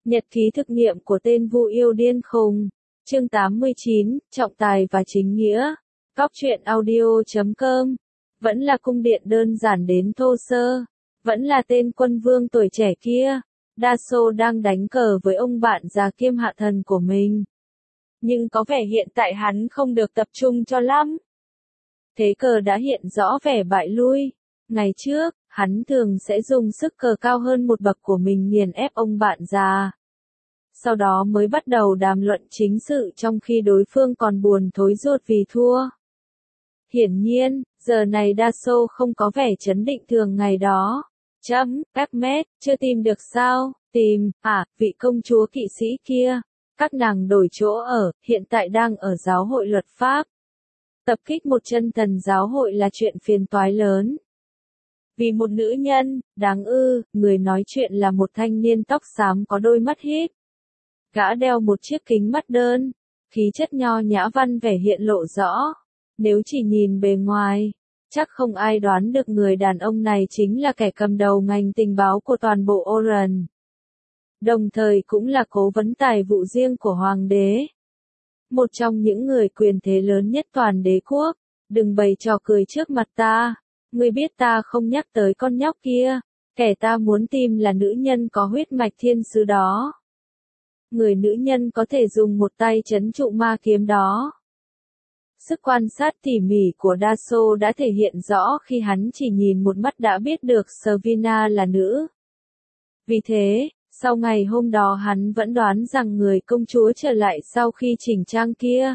Nhật ký thực nghiệm của tên Vu yêu điên khùng. Chương 89, Trọng tài và chính nghĩa. Góc truyện audio.com. Vẫn là cung điện đơn giản đến thô sơ. Vẫn là tên quân vương tuổi trẻ kia. Daso đang đánh cờ với ông bạn già kiêm hạ thần của mình. Nhưng có vẻ hiện tại hắn không được tập trung cho lắm. Thế cờ đã hiện rõ vẻ bại lui. Ngày trước, hắn thường sẽ dùng sức cờ cao hơn một bậc của mình nghiền ép ông bạn già. Sau đó mới bắt đầu đàm luận chính sự trong khi đối phương còn buồn thối ruột vì thua. Hiển nhiên, giờ này Daso không có vẻ chấn định thường ngày đó. Pepmet, chưa tìm được sao? Tìm, vị công chúa kỵ sĩ kia. Các nàng đổi chỗ ở, hiện tại đang ở giáo hội luật pháp. Tập kích một chân thần giáo hội là chuyện phiền toái lớn. Vì một nữ nhân, đáng ư, người nói chuyện là một thanh niên tóc xám có đôi mắt híp. Gã đeo một chiếc kính mắt đơn, khí chất nho nhã văn vẻ hiện lộ rõ. Nếu chỉ nhìn bề ngoài, chắc không ai đoán được người đàn ông này chính là kẻ cầm đầu ngành tình báo của toàn bộ Oran. Đồng thời cũng là cố vấn tài vụ riêng của hoàng đế. Một trong những người quyền thế lớn nhất toàn đế quốc. Đừng bày trò cười trước mặt ta. Ngươi biết ta không nhắc tới con nhóc kia. Kẻ ta muốn tìm là nữ nhân có huyết mạch thiên sứ đó. Người nữ nhân có thể dùng một tay trấn trụ ma kiếm đó. Sức quan sát tỉ mỉ của Daso đã thể hiện rõ khi hắn chỉ nhìn một mắt đã biết được Servina là nữ. Vì thế, sau ngày hôm đó hắn vẫn đoán rằng người công chúa trở lại sau khi chỉnh trang kia.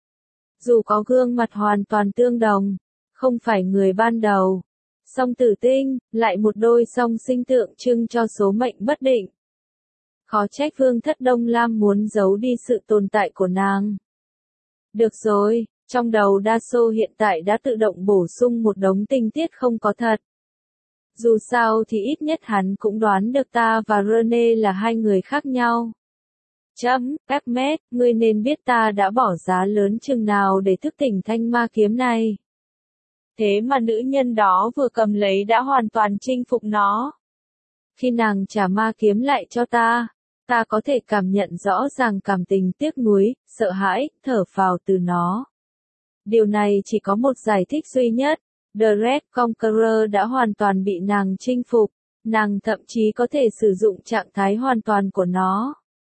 Dù có gương mặt hoàn toàn tương đồng, không phải người ban đầu. Song tử tinh, lại một đôi song sinh tượng trưng cho số mệnh bất định. Khó trách Vương thất Đông Lam muốn giấu đi sự tồn tại của nàng. Được rồi, trong đầu Daso hiện tại đã tự động bổ sung một đống tình tiết không có thật. Dù sao thì ít nhất hắn cũng đoán được ta và Rene là hai người khác nhau. Pepmet, ngươi nên biết ta đã bỏ giá lớn chừng nào để thức tỉnh thanh ma kiếm này. Thế mà nữ nhân đó vừa cầm lấy đã hoàn toàn chinh phục nó. Khi nàng trả ma kiếm lại cho ta có thể cảm nhận rõ ràng cảm tình tiếc nuối, sợ hãi, thở phào từ nó. Điều này chỉ có một giải thích duy nhất. The Red Conqueror đã hoàn toàn bị nàng chinh phục. Nàng thậm chí có thể sử dụng trạng thái hoàn toàn của nó.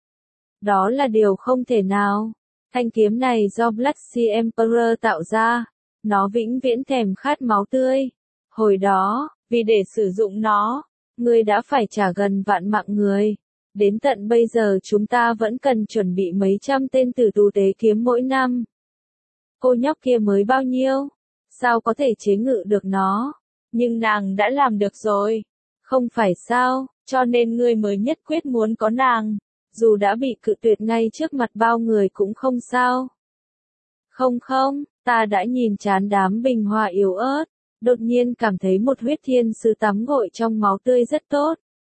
Đó là điều không thể nào. Thanh kiếm này do Blood Sea Emperor tạo ra. Nó vĩnh viễn thèm khát máu tươi. Hồi đó, vì để sử dụng nó, ngươi đã phải trả gần vạn mạng người. Đến tận bây giờ chúng ta vẫn cần chuẩn bị mấy trăm tên tử tù tế kiếm mỗi năm. Cô nhóc kia mới bao nhiêu? Sao có thể chế ngự được nó? Nhưng nàng đã làm được rồi. Không phải sao, cho nên ngươi mới nhất quyết muốn có nàng. Dù đã bị cự tuyệt ngay trước mặt bao người cũng không sao. Không, ta đã nhìn chán đám bình hòa yếu ớt. Đột nhiên cảm thấy một huyết thiên sứ tắm gội trong máu tươi rất tốt.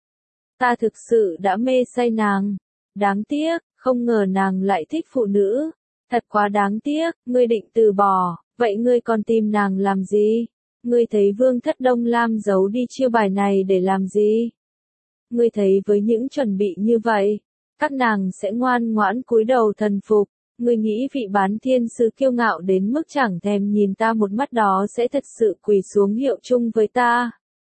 Ta thực sự đã mê say nàng. Đáng tiếc, không ngờ nàng lại thích phụ nữ. Thật quá đáng tiếc, ngươi định từ bỏ, vậy ngươi còn tìm nàng làm gì? Ngươi thấy Vương thất Đông Lam giấu đi chiêu bài này để làm gì? Ngươi thấy với những chuẩn bị như vậy, các nàng sẽ ngoan ngoãn cúi đầu thần phục. Ngươi nghĩ vị bán thiên sứ kiêu ngạo đến mức chẳng thèm nhìn ta một mắt đó sẽ thật sự quỳ xuống hiệu chung với ta.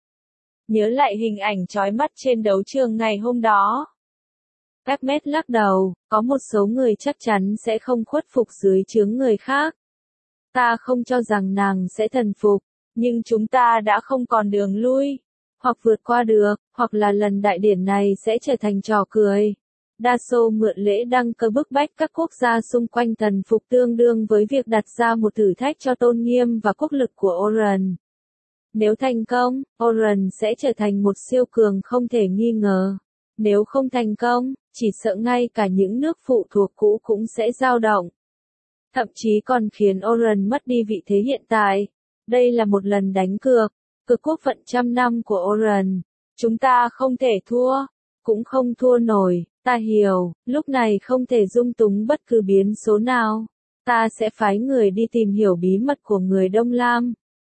Nhớ lại hình ảnh chói mắt trên đấu trường ngày hôm đó. Pepmet lắc đầu, có một số người chắc chắn sẽ không khuất phục dưới trướng người khác. Ta không cho rằng nàng sẽ thần phục, nhưng chúng ta đã không còn đường lui. Hoặc vượt qua được, hoặc là lần đại điển này sẽ trở thành trò cười. Daso mượn lễ đăng cơ bức bách các quốc gia xung quanh thần phục tương đương với việc đặt ra một thử thách cho tôn nghiêm và quốc lực của Oran. Nếu thành công, Oran sẽ trở thành một siêu cường không thể nghi ngờ. Nếu không thành công, chỉ sợ ngay cả những nước phụ thuộc cũ cũng sẽ dao động. Thậm chí còn khiến Oran mất đi vị thế hiện tại. Đây là một lần đánh cược, cực quốc vận trăm năm của Oran. Chúng ta không thể thua, cũng không thua nổi. Ta hiểu, lúc này không thể dung túng bất cứ biến số nào. Ta sẽ phái người đi tìm hiểu bí mật của người Đông Lam.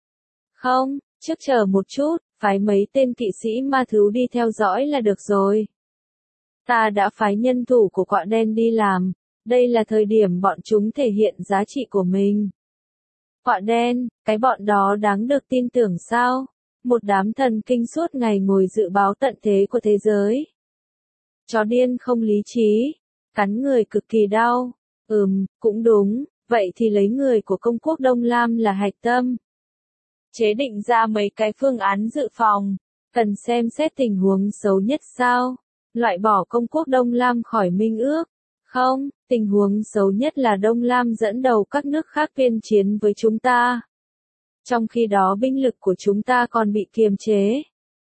Không, trước chờ một chút, phái mấy tên kỵ sĩ ma thú đi theo dõi là được rồi. Ta đã phái nhân thủ của quạ đen đi làm, đây là thời điểm bọn chúng thể hiện giá trị của mình. Quạ đen, cái bọn đó đáng được tin tưởng sao? Một đám thần kinh suốt ngày ngồi dự báo tận thế của thế giới. Chó điên không lý trí, cắn người cực kỳ đau. Cũng đúng, vậy thì lấy người của công quốc Đông Lam là hạch tâm. Chế định ra mấy cái phương án dự phòng, cần xem xét tình huống xấu nhất sao? Loại bỏ công quốc Đông Lam khỏi minh ước. Không, tình huống xấu nhất là Đông Lam dẫn đầu các nước khác tuyên chiến với chúng ta. Trong khi đó binh lực của chúng ta còn bị kiềm chế.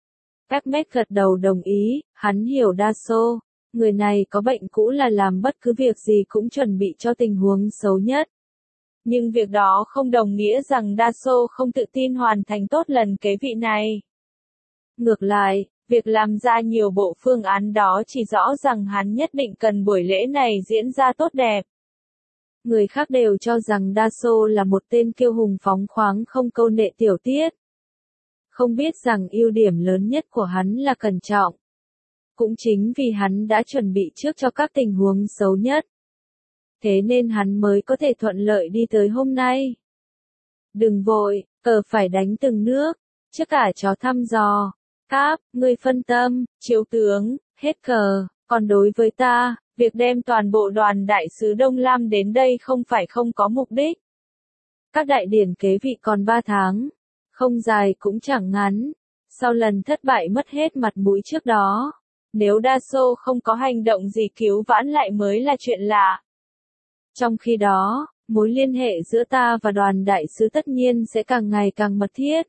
Ahmed gật đầu đồng ý, hắn hiểu Dasso. Người này có bệnh cũ là làm bất cứ việc gì cũng chuẩn bị cho tình huống xấu nhất. Nhưng việc đó không đồng nghĩa rằng Dasso không tự tin hoàn thành tốt lần kế vị này. Ngược lại, việc làm ra nhiều bộ phương án đó chỉ rõ rằng hắn nhất định cần buổi lễ này diễn ra tốt đẹp. Người khác đều cho rằng Dasso là một tên kiêu hùng phóng khoáng không câu nệ tiểu tiết. Không biết rằng ưu điểm lớn nhất của hắn là cẩn trọng. Cũng chính vì hắn đã chuẩn bị trước cho các tình huống xấu nhất. Thế nên hắn mới có thể thuận lợi đi tới hôm nay. Đừng vội, cờ phải đánh từng nước, trước cả chó thăm dò. Cáp, ngươi phân tâm, chiếu tướng, hết cờ, còn đối với ta, việc đem toàn bộ đoàn đại sứ Đông Lam đến đây không phải không có mục đích. Các đại điển kế vị còn 3 tháng, không dài cũng chẳng ngắn, sau lần thất bại mất hết mặt mũi trước đó, nếu Dasso không có hành động gì cứu vãn lại mới là chuyện lạ. Trong khi đó, mối liên hệ giữa ta và đoàn đại sứ tất nhiên sẽ càng ngày càng mật thiết.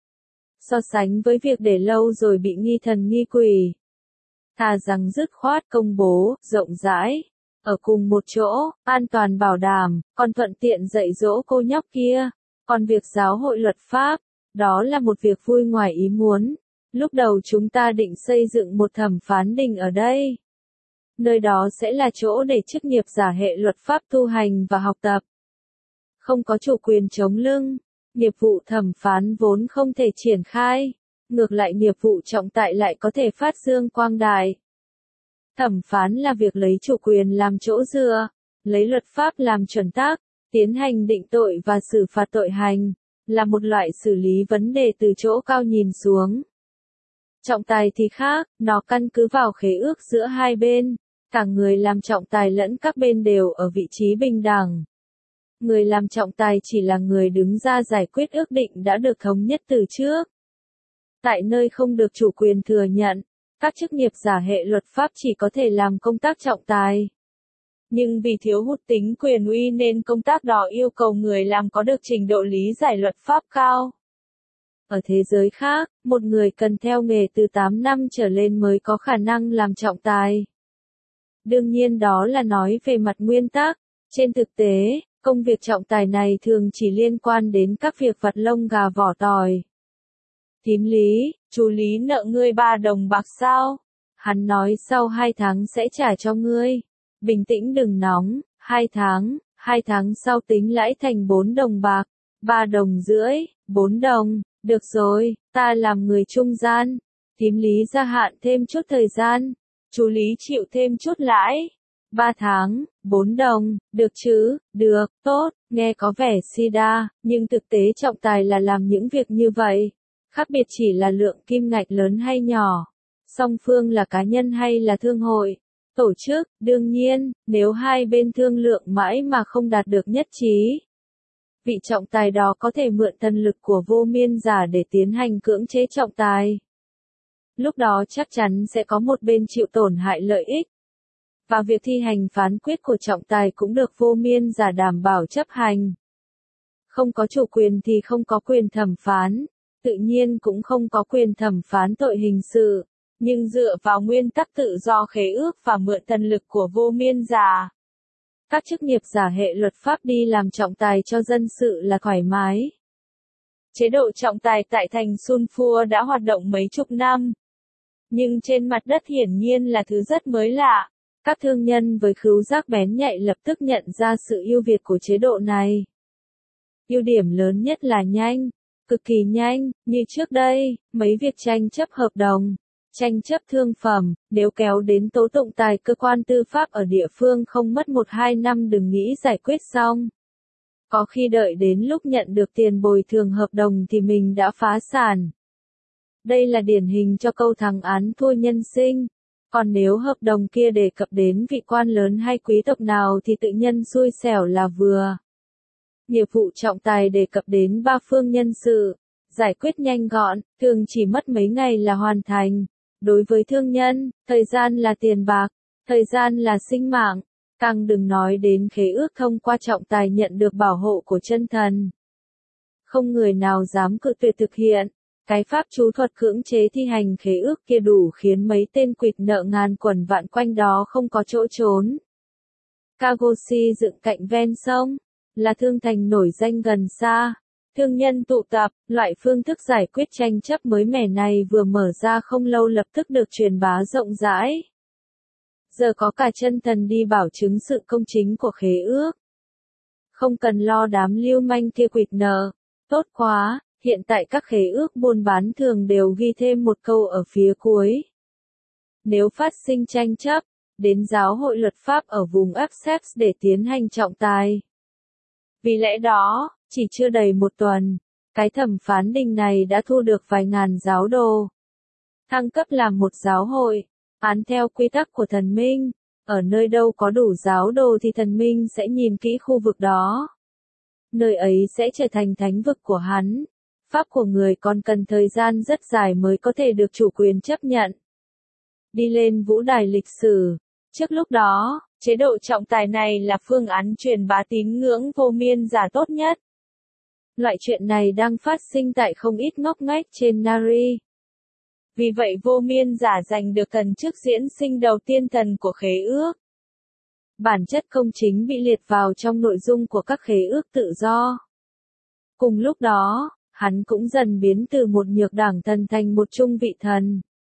So sánh với việc để lâu rồi bị nghi thần nghi quỷ. Thà rằng dứt khoát công bố, rộng rãi, ở cùng một chỗ, an toàn bảo đảm, còn thuận tiện dạy dỗ cô nhóc kia. Còn việc giáo hội luật pháp, đó là một việc vui ngoài ý muốn. Lúc đầu chúng ta định xây dựng một thẩm phán đình ở đây. Nơi đó sẽ là chỗ để chức nghiệp giả hệ luật pháp tu hành và học tập. Không có chủ quyền chống lưng. Nghiệp vụ thẩm phán vốn không thể triển khai, ngược lại nghiệp vụ trọng tài lại có thể phát dương quang đại. Thẩm phán là việc lấy chủ quyền làm chỗ dựa, lấy luật pháp làm chuẩn tắc, tiến hành định tội và xử phạt tội hành, là một loại xử lý vấn đề từ chỗ cao nhìn xuống. Trọng tài thì khác, nó căn cứ vào khế ước giữa hai bên, cả người làm trọng tài lẫn các bên đều ở vị trí bình đẳng. Người làm trọng tài chỉ là người đứng ra giải quyết ước định đã được thống nhất từ trước. Tại nơi không được chủ quyền thừa nhận, các chức nghiệp giả hệ luật pháp chỉ có thể làm công tác trọng tài. Nhưng vì thiếu hụt tính quyền uy nên công tác đó yêu cầu người làm có được trình độ lý giải luật pháp cao. Ở thế giới khác, một người cần theo nghề từ 8 năm trở lên mới có khả năng làm trọng tài. Đương nhiên đó là nói về mặt nguyên tắc, trên thực tế, công việc trọng tài này thường chỉ liên quan đến các việc vặt lông gà vỏ tỏi. Thím Lý, chú Lý nợ ngươi 3 đồng bạc sao? Hắn nói sau 2 tháng sẽ trả cho ngươi. Bình tĩnh đừng nóng, 2 tháng sau tính lãi thành 4 đồng bạc, 3 đồng rưỡi, 4 đồng, được rồi, ta làm người trung gian. Thím Lý gia hạn thêm chút thời gian, chú Lý chịu thêm chút lãi. 3 tháng, 4 đồng, được chứ, được, tốt, nghe có vẻ si đa, nhưng thực tế trọng tài là làm những việc như vậy. Khác biệt chỉ là lượng kim ngạch lớn hay nhỏ, song phương là cá nhân hay là thương hội, tổ chức, đương nhiên, nếu hai bên thương lượng mãi mà không đạt được nhất trí. Vị trọng tài đó có thể mượn thần lực của vô miên giả để tiến hành cưỡng chế trọng tài. Lúc đó chắc chắn sẽ có một bên chịu tổn hại lợi ích. Và việc thi hành phán quyết của trọng tài cũng được vô miên giả đảm bảo chấp hành. Không có chủ quyền thì không có quyền thẩm phán, tự nhiên cũng không có quyền thẩm phán tội hình sự, nhưng dựa vào nguyên tắc tự do khế ước và mượn thần lực của vô miên giả. Các chức nghiệp giả hệ luật pháp đi làm trọng tài cho dân sự là thoải mái. Chế độ trọng tài tại thành Sunfua đã hoạt động mấy chục năm. Nhưng trên mặt đất hiển nhiên là thứ rất mới lạ. Các thương nhân với khứu giác bén nhạy lập tức nhận ra sự ưu việt của chế độ này. Ưu điểm lớn nhất là nhanh, cực kỳ nhanh, như trước đây, mấy việc tranh chấp hợp đồng, tranh chấp thương phẩm, nếu kéo đến tố tụng tài cơ quan tư pháp ở địa phương không mất 1-2 năm đừng nghĩ giải quyết xong. Có khi đợi đến lúc nhận được tiền bồi thường hợp đồng thì mình đã phá sản. Đây là điển hình cho câu thắng án thua nhân sinh. Còn nếu hợp đồng kia đề cập đến vị quan lớn hay quý tộc nào thì tự nhân xui xẻo là vừa. Nghiệp vụ trọng tài đề cập đến 3 phương nhân sự, giải quyết nhanh gọn, thường chỉ mất mấy ngày là hoàn thành. Đối với thương nhân, thời gian là tiền bạc, thời gian là sinh mạng, càng đừng nói đến khế ước thông qua trọng tài nhận được bảo hộ của chân thần. Không người nào dám cự tuyệt thực hiện. Cái pháp chú thuật cưỡng chế thi hành khế ước kia đủ khiến mấy tên quỵt nợ ngàn quẩn vạn quanh đó không có chỗ trốn. Kagoshi dựng cạnh ven sông, là thương thành nổi danh gần xa. Thương nhân tụ tập, loại phương thức giải quyết tranh chấp mới mẻ này vừa mở ra không lâu lập tức được truyền bá rộng rãi. Giờ có cả chân thần đi bảo chứng sự công chính của khế ước. Không cần lo đám lưu manh kia quỵt nợ. Tốt quá! Hiện tại các khế ước buôn bán thường đều ghi thêm một câu ở phía cuối. Nếu phát sinh tranh chấp, đến giáo hội luật pháp ở vùng Essex để tiến hành trọng tài. Vì lẽ đó, chỉ chưa đầy một tuần, cái thẩm phán đình này đã thu được vài ngàn giáo đồ. Thăng cấp làm một giáo hội, án theo quy tắc của thần minh, ở nơi đâu có đủ giáo đồ thì thần minh sẽ nhìn kỹ khu vực đó. Nơi ấy sẽ trở thành thánh vực của hắn. Pháp của người còn cần thời gian rất dài mới có thể được chủ quyền chấp nhận. Đi lên vũ đài lịch sử. Trước lúc đó, chế độ trọng tài này là phương án truyền bá tín ngưỡng vô miên giả tốt nhất. Loại chuyện này đang phát sinh tại không ít ngóc ngách trên Nari. Vì vậy vô miên giả giành được thần chức diễn sinh đầu tiên thần của khế ước. Bản chất công chính bị liệt vào trong nội dung của các khế ước tự do. Cùng lúc đó, hắn cũng dần biến từ một nhược đẳng thần thành một trung vị thần.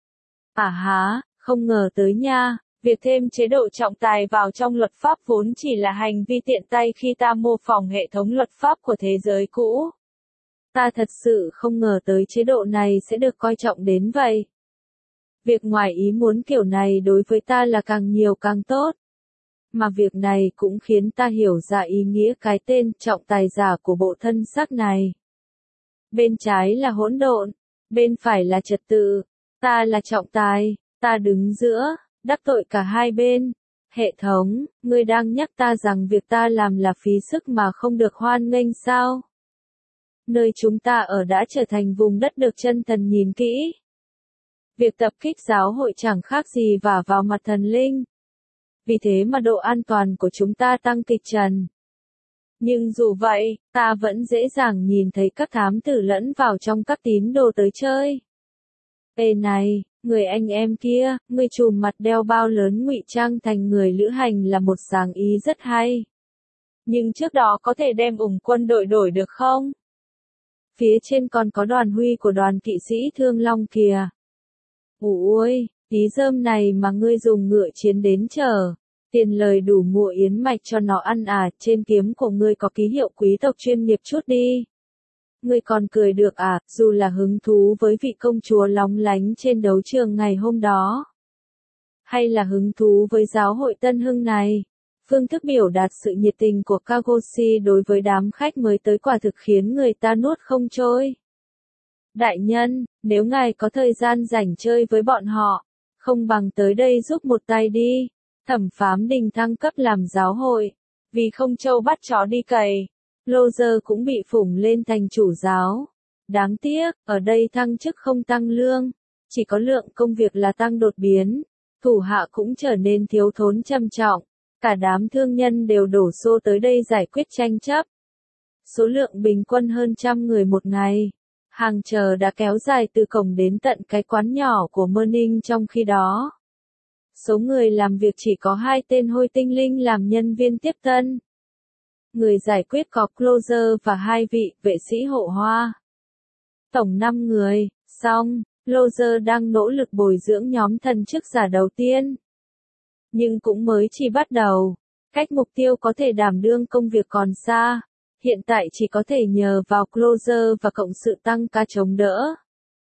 À há, không ngờ tới nha, việc thêm chế độ trọng tài vào trong luật pháp vốn chỉ là hành vi tiện tay khi ta mô phỏng hệ thống luật pháp của thế giới cũ. Ta thật sự không ngờ tới chế độ này sẽ được coi trọng đến vậy. Việc ngoài ý muốn kiểu này đối với ta là càng nhiều càng tốt. Mà việc này cũng khiến ta hiểu ra ý nghĩa cái tên trọng tài giả của bộ thân xác này. Bên trái là hỗn độn, bên phải là trật tự, ta là trọng tài, ta đứng giữa, đắc tội cả hai bên. Hệ thống, ngươi đang nhắc ta rằng việc ta làm là phí sức mà không được hoan nghênh sao? Nơi chúng ta ở đã trở thành vùng đất được chân thần nhìn kỹ. Việc tập kích giáo hội chẳng khác gì vả vào mặt thần linh. Vì thế mà độ an toàn của chúng ta tăng kịch trần. Nhưng dù vậy, ta vẫn dễ dàng nhìn thấy các thám tử lẫn vào trong các tín đồ tới chơi. Ê này, người anh em kia, người trùm mặt đeo bao lớn ngụy trang thành người lữ hành là một sáng ý rất hay. Nhưng trước đó có thể đem quân đội đổi được không? Phía trên còn có đoàn huy của đoàn kỵ sĩ Thương Long kìa. Ôi, tí rơm này mà ngươi dùng ngựa chiến đến chờ. Tiền lời đủ mua yến mạch cho nó ăn à, trên kiếm của ngươi có ký hiệu quý tộc chuyên nghiệp chút đi. Ngươi còn cười được à, dù là hứng thú với vị công chúa lóng lánh trên đấu trường ngày hôm đó. Hay là hứng thú với giáo hội Tân Hưng này. Phương thức biểu đạt sự nhiệt tình của Kagoshi đối với đám khách mới tới quả thực khiến người ta nuốt không trôi. Đại nhân, nếu ngài có thời gian rảnh chơi với bọn họ, không bằng tới đây giúp một tay đi. Thẩm phán đình thăng cấp làm giáo hội, vì không trâu bắt chó đi cày, Roger cũng bị phủng lên thành chủ giáo. Đáng tiếc, ở đây thăng chức không tăng lương, chỉ có lượng công việc là tăng đột biến, thủ hạ cũng trở nên thiếu thốn trầm trọng, cả đám thương nhân đều đổ xô tới đây giải quyết tranh chấp. Số lượng bình quân hơn 100 người một ngày, hàng chờ đã kéo dài từ cổng đến tận cái quán nhỏ của Merning trong khi đó. Số người làm việc chỉ có 2 tên hôi tinh linh làm nhân viên tiếp tân. Người giải quyết có Closer và 2 vị vệ sĩ hộ hoa. Tổng 5 người, xong, Closer đang nỗ lực bồi dưỡng nhóm thần chức giả đầu tiên. Nhưng cũng mới chỉ bắt đầu, cách mục tiêu có thể đảm đương công việc còn xa, hiện tại chỉ có thể nhờ vào Closer và cộng sự tăng ca chống đỡ.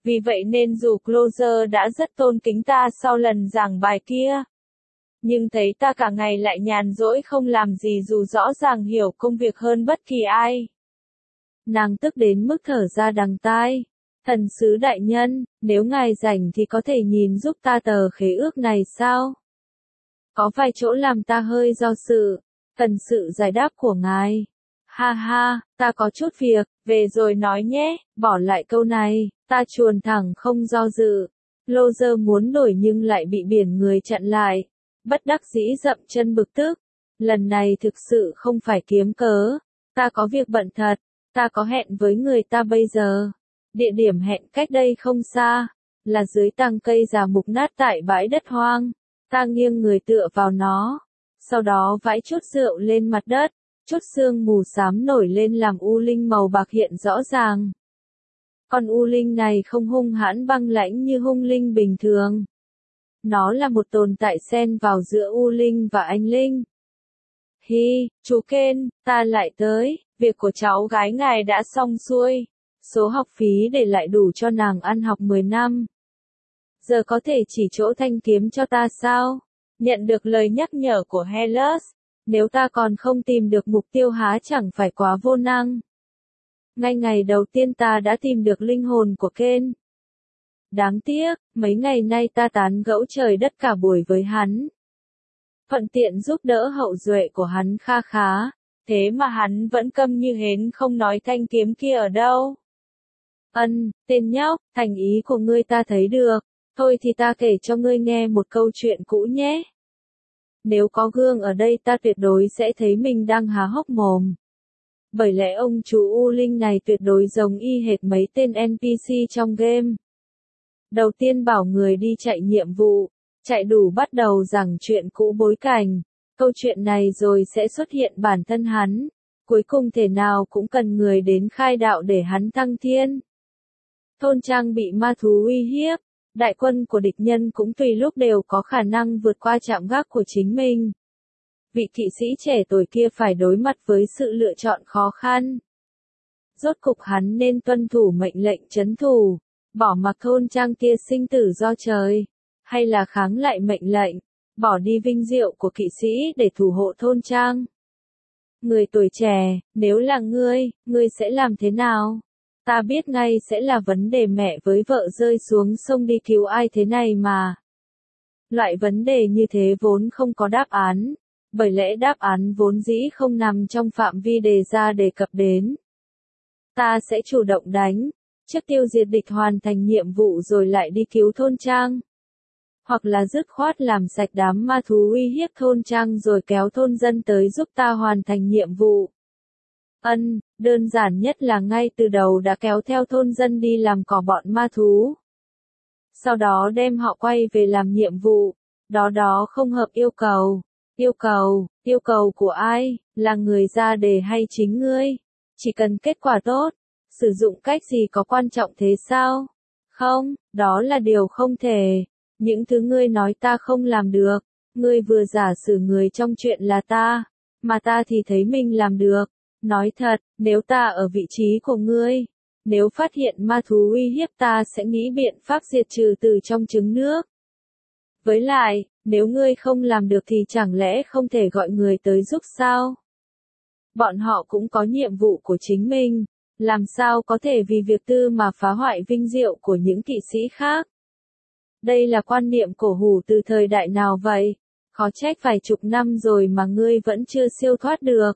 Vì vậy nên dù Closer đã rất tôn kính ta sau lần giảng bài kia, nhưng thấy ta cả ngày lại nhàn rỗi không làm gì dù rõ ràng hiểu công việc hơn bất kỳ ai. Nàng tức đến mức thở ra đằng tai. Thần sứ đại nhân, nếu ngài rảnh thì có thể nhìn giúp ta tờ khế ước này sao? Có vài chỗ làm ta hơi do dự, cần sự giải đáp của ngài. Ha ha, ta có chút việc, về rồi nói nhé, bỏ lại câu này, ta chuồn thẳng không do dự. Closer muốn đổi nhưng lại bị biển người chặn lại. Bất đắc dĩ dậm chân bực tức. Lần này thực sự không phải kiếm cớ. Ta có việc bận thật, ta có hẹn với người ta bây giờ. Địa điểm hẹn cách đây không xa, là dưới tàng cây già mục nát tại bãi đất hoang. Ta nghiêng người tựa vào nó, sau đó vãi chút rượu lên mặt đất, chút sương mù xám nổi lên làm u linh màu bạc hiện rõ ràng. Con u linh này không hung hãn băng lãnh như hung linh bình thường. Nó là một tồn tại xen vào giữa u linh và anh linh. Hi, chú Ken, ta lại tới, việc của cháu gái ngài đã xong xuôi. Số học phí để lại đủ cho nàng ăn học 10 năm. Giờ có thể chỉ chỗ thanh kiếm cho ta sao? Nhận được lời nhắc nhở của Hellas, nếu ta còn không tìm được mục tiêu há chẳng phải quá vô năng. Ngay ngày đầu tiên ta đã tìm được linh hồn của Ken. Đáng tiếc, mấy ngày nay ta tán gẫu trời đất cả buổi với hắn. Thuận tiện giúp đỡ hậu duệ của hắn kha khá, thế mà hắn vẫn câm như hến không nói thanh kiếm kia ở đâu. Tên nhóc, thành ý của ngươi ta thấy được, thôi thì ta kể cho ngươi nghe một câu chuyện cũ nhé. Nếu có gương ở đây ta tuyệt đối sẽ thấy mình đang há hốc mồm. Bởi lẽ ông chú U Linh này tuyệt đối giống y hệt mấy tên NPC trong game. Đầu tiên bảo người đi chạy nhiệm vụ, chạy đủ bắt đầu giảng chuyện cũ bối cảnh, câu chuyện này rồi sẽ xuất hiện bản thân hắn, cuối cùng thể nào cũng cần người đến khai đạo để hắn thăng thiên. Thôn trang bị ma thú uy hiếp, đại quân của địch nhân cũng tùy lúc đều có khả năng vượt qua trạm gác của chính mình. Vị kỵ sĩ trẻ tuổi kia phải đối mặt với sự lựa chọn khó khăn. Rốt cục hắn nên tuân thủ mệnh lệnh trấn thủ, bỏ mặc thôn trang kia sinh tử do trời, hay là kháng lại mệnh lệnh, bỏ đi vinh diệu của kỵ sĩ để thủ hộ thôn trang. Người tuổi trẻ, nếu là ngươi sẽ làm thế nào? Ta biết ngay sẽ là vấn đề mẹ với vợ rơi xuống sông đi cứu ai thế này mà. Loại vấn đề như thế vốn không có đáp án, bởi lẽ đáp án vốn dĩ không nằm trong phạm vi đề ra đề cập đến. Ta sẽ chủ động đánh, trước tiêu diệt địch hoàn thành nhiệm vụ rồi lại đi cứu thôn trang. Hoặc là dứt khoát làm sạch đám ma thú uy hiếp thôn trang rồi kéo thôn dân tới giúp ta hoàn thành nhiệm vụ. Đơn giản nhất là ngay từ đầu đã kéo theo thôn dân đi làm cỏ bọn ma thú. Sau đó đem họ quay về làm nhiệm vụ, đó không hợp yêu cầu. Yêu cầu của ai, là người ra đề hay chính ngươi? Chỉ cần kết quả tốt, sử dụng cách gì có quan trọng thế sao? Không, đó là điều không thể. Những thứ ngươi nói ta không làm được, ngươi vừa giả sử người trong chuyện là ta, mà ta thì thấy mình làm được. Nói thật, nếu ta ở vị trí của ngươi, nếu phát hiện ma thú uy hiếp ta sẽ nghĩ biện pháp diệt trừ từ trong trứng nước. Với lại, nếu ngươi không làm được thì chẳng lẽ không thể gọi người tới giúp sao? Bọn họ cũng có nhiệm vụ của chính mình, làm sao có thể vì việc tư mà phá hoại vinh diệu của những kỵ sĩ khác? Đây là quan niệm cổ hủ từ thời đại nào vậy? Khó trách vài chục năm rồi mà ngươi vẫn chưa siêu thoát được.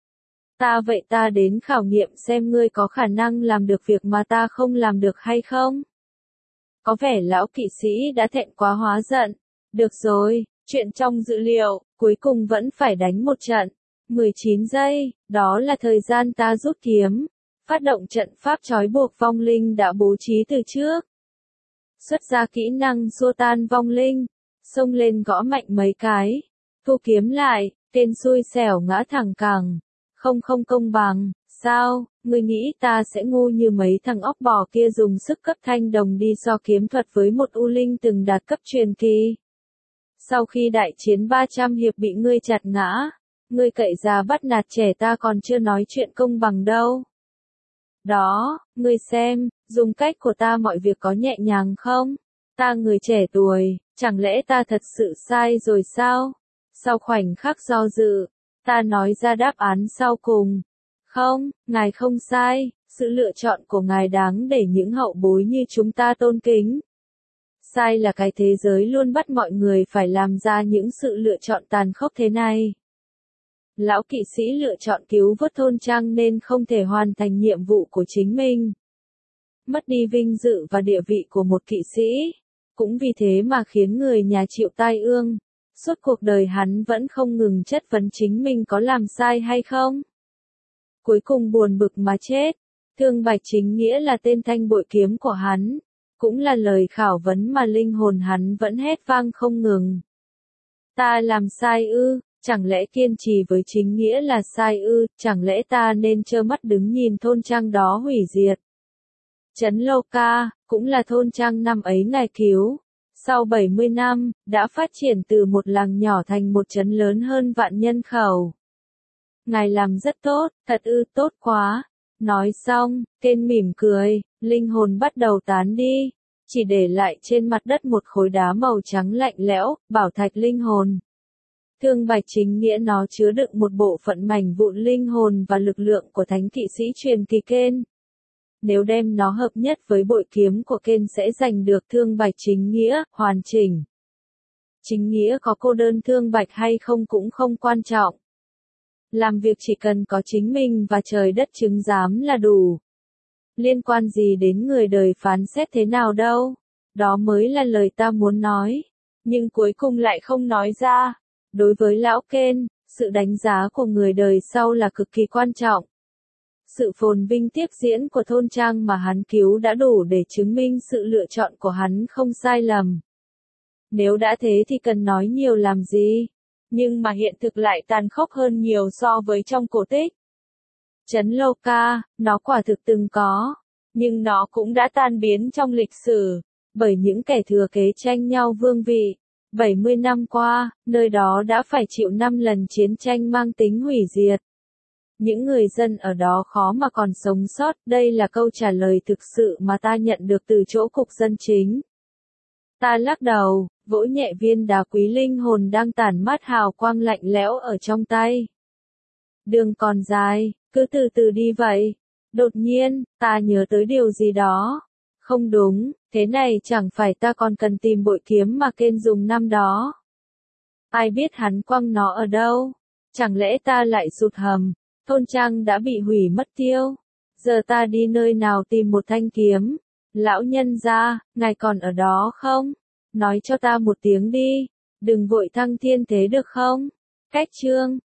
Ta đến khảo nghiệm xem ngươi có khả năng làm được việc mà ta không làm được hay không? Có vẻ lão kỵ sĩ đã thẹn quá hóa giận. Được rồi, chuyện trong dữ liệu, cuối cùng vẫn phải đánh một trận. 19 giây, đó là thời gian ta rút kiếm. Phát động trận pháp trói buộc vong linh đã bố trí từ trước. Xuất ra kỹ năng xua tan vong linh. Xông lên gõ mạnh mấy cái. Thu kiếm lại, tên xui xẻo ngã thẳng cẳng. Không công bằng, sao, ngươi nghĩ ta sẽ ngu như mấy thằng óc bò kia dùng sức cấp thanh đồng đi so kiếm thuật với một u linh từng đạt cấp truyền kỳ. Sau khi đại chiến 300 hiệp bị ngươi chặt ngã, ngươi cậy già bắt nạt trẻ ta còn chưa nói chuyện công bằng đâu. Đó, ngươi xem, Dùng cách của ta mọi việc có nhẹ nhàng không? Ta người trẻ tuổi, chẳng lẽ ta thật sự sai rồi sao? Sau khoảnh khắc do dự, ta nói ra đáp án sau cùng. Không, ngài không sai, sự lựa chọn của ngài đáng để những hậu bối như chúng ta tôn kính. Sai là cái thế giới luôn bắt mọi người phải làm ra những sự lựa chọn tàn khốc thế này. Lão kỵ sĩ lựa chọn cứu vớt thôn trang nên không thể hoàn thành nhiệm vụ của chính mình. Mất đi vinh dự và địa vị của một kỵ sĩ. Cũng vì thế mà khiến người nhà chịu tai ương. Suốt cuộc đời hắn vẫn không ngừng chất vấn chính mình có làm sai hay không. Cuối cùng buồn bực mà chết. Thương Bạch chính nghĩa là tên thanh bội kiếm của hắn. Cũng là lời khảo vấn mà linh hồn hắn vẫn hét vang không ngừng. Ta làm sai ư? Chẳng lẽ kiên trì với chính nghĩa là sai ư? Chẳng lẽ ta nên trơ mắt đứng nhìn thôn trang đó hủy diệt? Trấn Lô Ca, cũng là thôn trang năm ấy ngài cứu. Sau 70 năm, đã phát triển từ một làng nhỏ thành một trấn lớn hơn vạn nhân khẩu. Ngài làm rất tốt, thật ư, tốt quá. Nói xong, Kên mỉm cười, linh hồn bắt đầu tán đi. Chỉ để lại trên mặt đất một khối đá màu trắng lạnh lẽo, bảo thạch linh hồn. Thương Bạch chính nghĩa nó chứa đựng một bộ phận mảnh vụn linh hồn và lực lượng của thánh kỵ sĩ truyền kỳ Kên. Nếu đem nó hợp nhất với bội kiếm của Kên sẽ giành được Thương Bạch chính nghĩa, hoàn chỉnh. Chính nghĩa có cô đơn Thương Bạch hay không cũng không quan trọng. Làm việc chỉ cần có chính mình và trời đất chứng giám là đủ. Liên quan gì đến người đời phán xét thế nào đâu. Đó mới là lời ta muốn nói. Nhưng cuối cùng lại không nói ra. Đối với lão Kên, sự đánh giá của người đời sau là cực kỳ quan trọng. Sự phồn vinh tiếp diễn của thôn trang mà hắn cứu đã đủ để chứng minh sự lựa chọn của hắn không sai lầm. Nếu đã thế thì cần nói nhiều làm gì? Nhưng mà hiện thực lại tàn khốc hơn nhiều so với trong cổ tích. Trấn Lô Ca, nó quả thực từng có, nhưng nó cũng đã tan biến trong lịch sử, bởi những kẻ thừa kế tranh nhau vương vị. 70 năm qua, nơi đó đã phải chịu 5 lần chiến tranh mang tính hủy diệt. Những người dân ở đó khó mà còn sống sót, đây là câu trả lời thực sự mà ta nhận được từ chỗ cục dân chính. Ta lắc đầu, vỗ nhẹ viên đá quý linh hồn đang tản mát hào quang lạnh lẽo ở trong tay. Đường còn dài, cứ từ từ đi vậy. Đột nhiên, ta nhớ tới điều gì đó. Không đúng, thế này chẳng phải ta còn cần tìm bội kiếm mà Kên dùng năm đó. Ai biết hắn quăng nó ở đâu? Chẳng lẽ ta lại sụt hầm? Thôn trang đã bị hủy mất tiêu. Giờ ta đi nơi nào tìm một thanh kiếm? Lão nhân gia, ngài còn ở đó không? Nói cho ta một tiếng đi. Đừng vội thăng thiên thế được không? Cách chương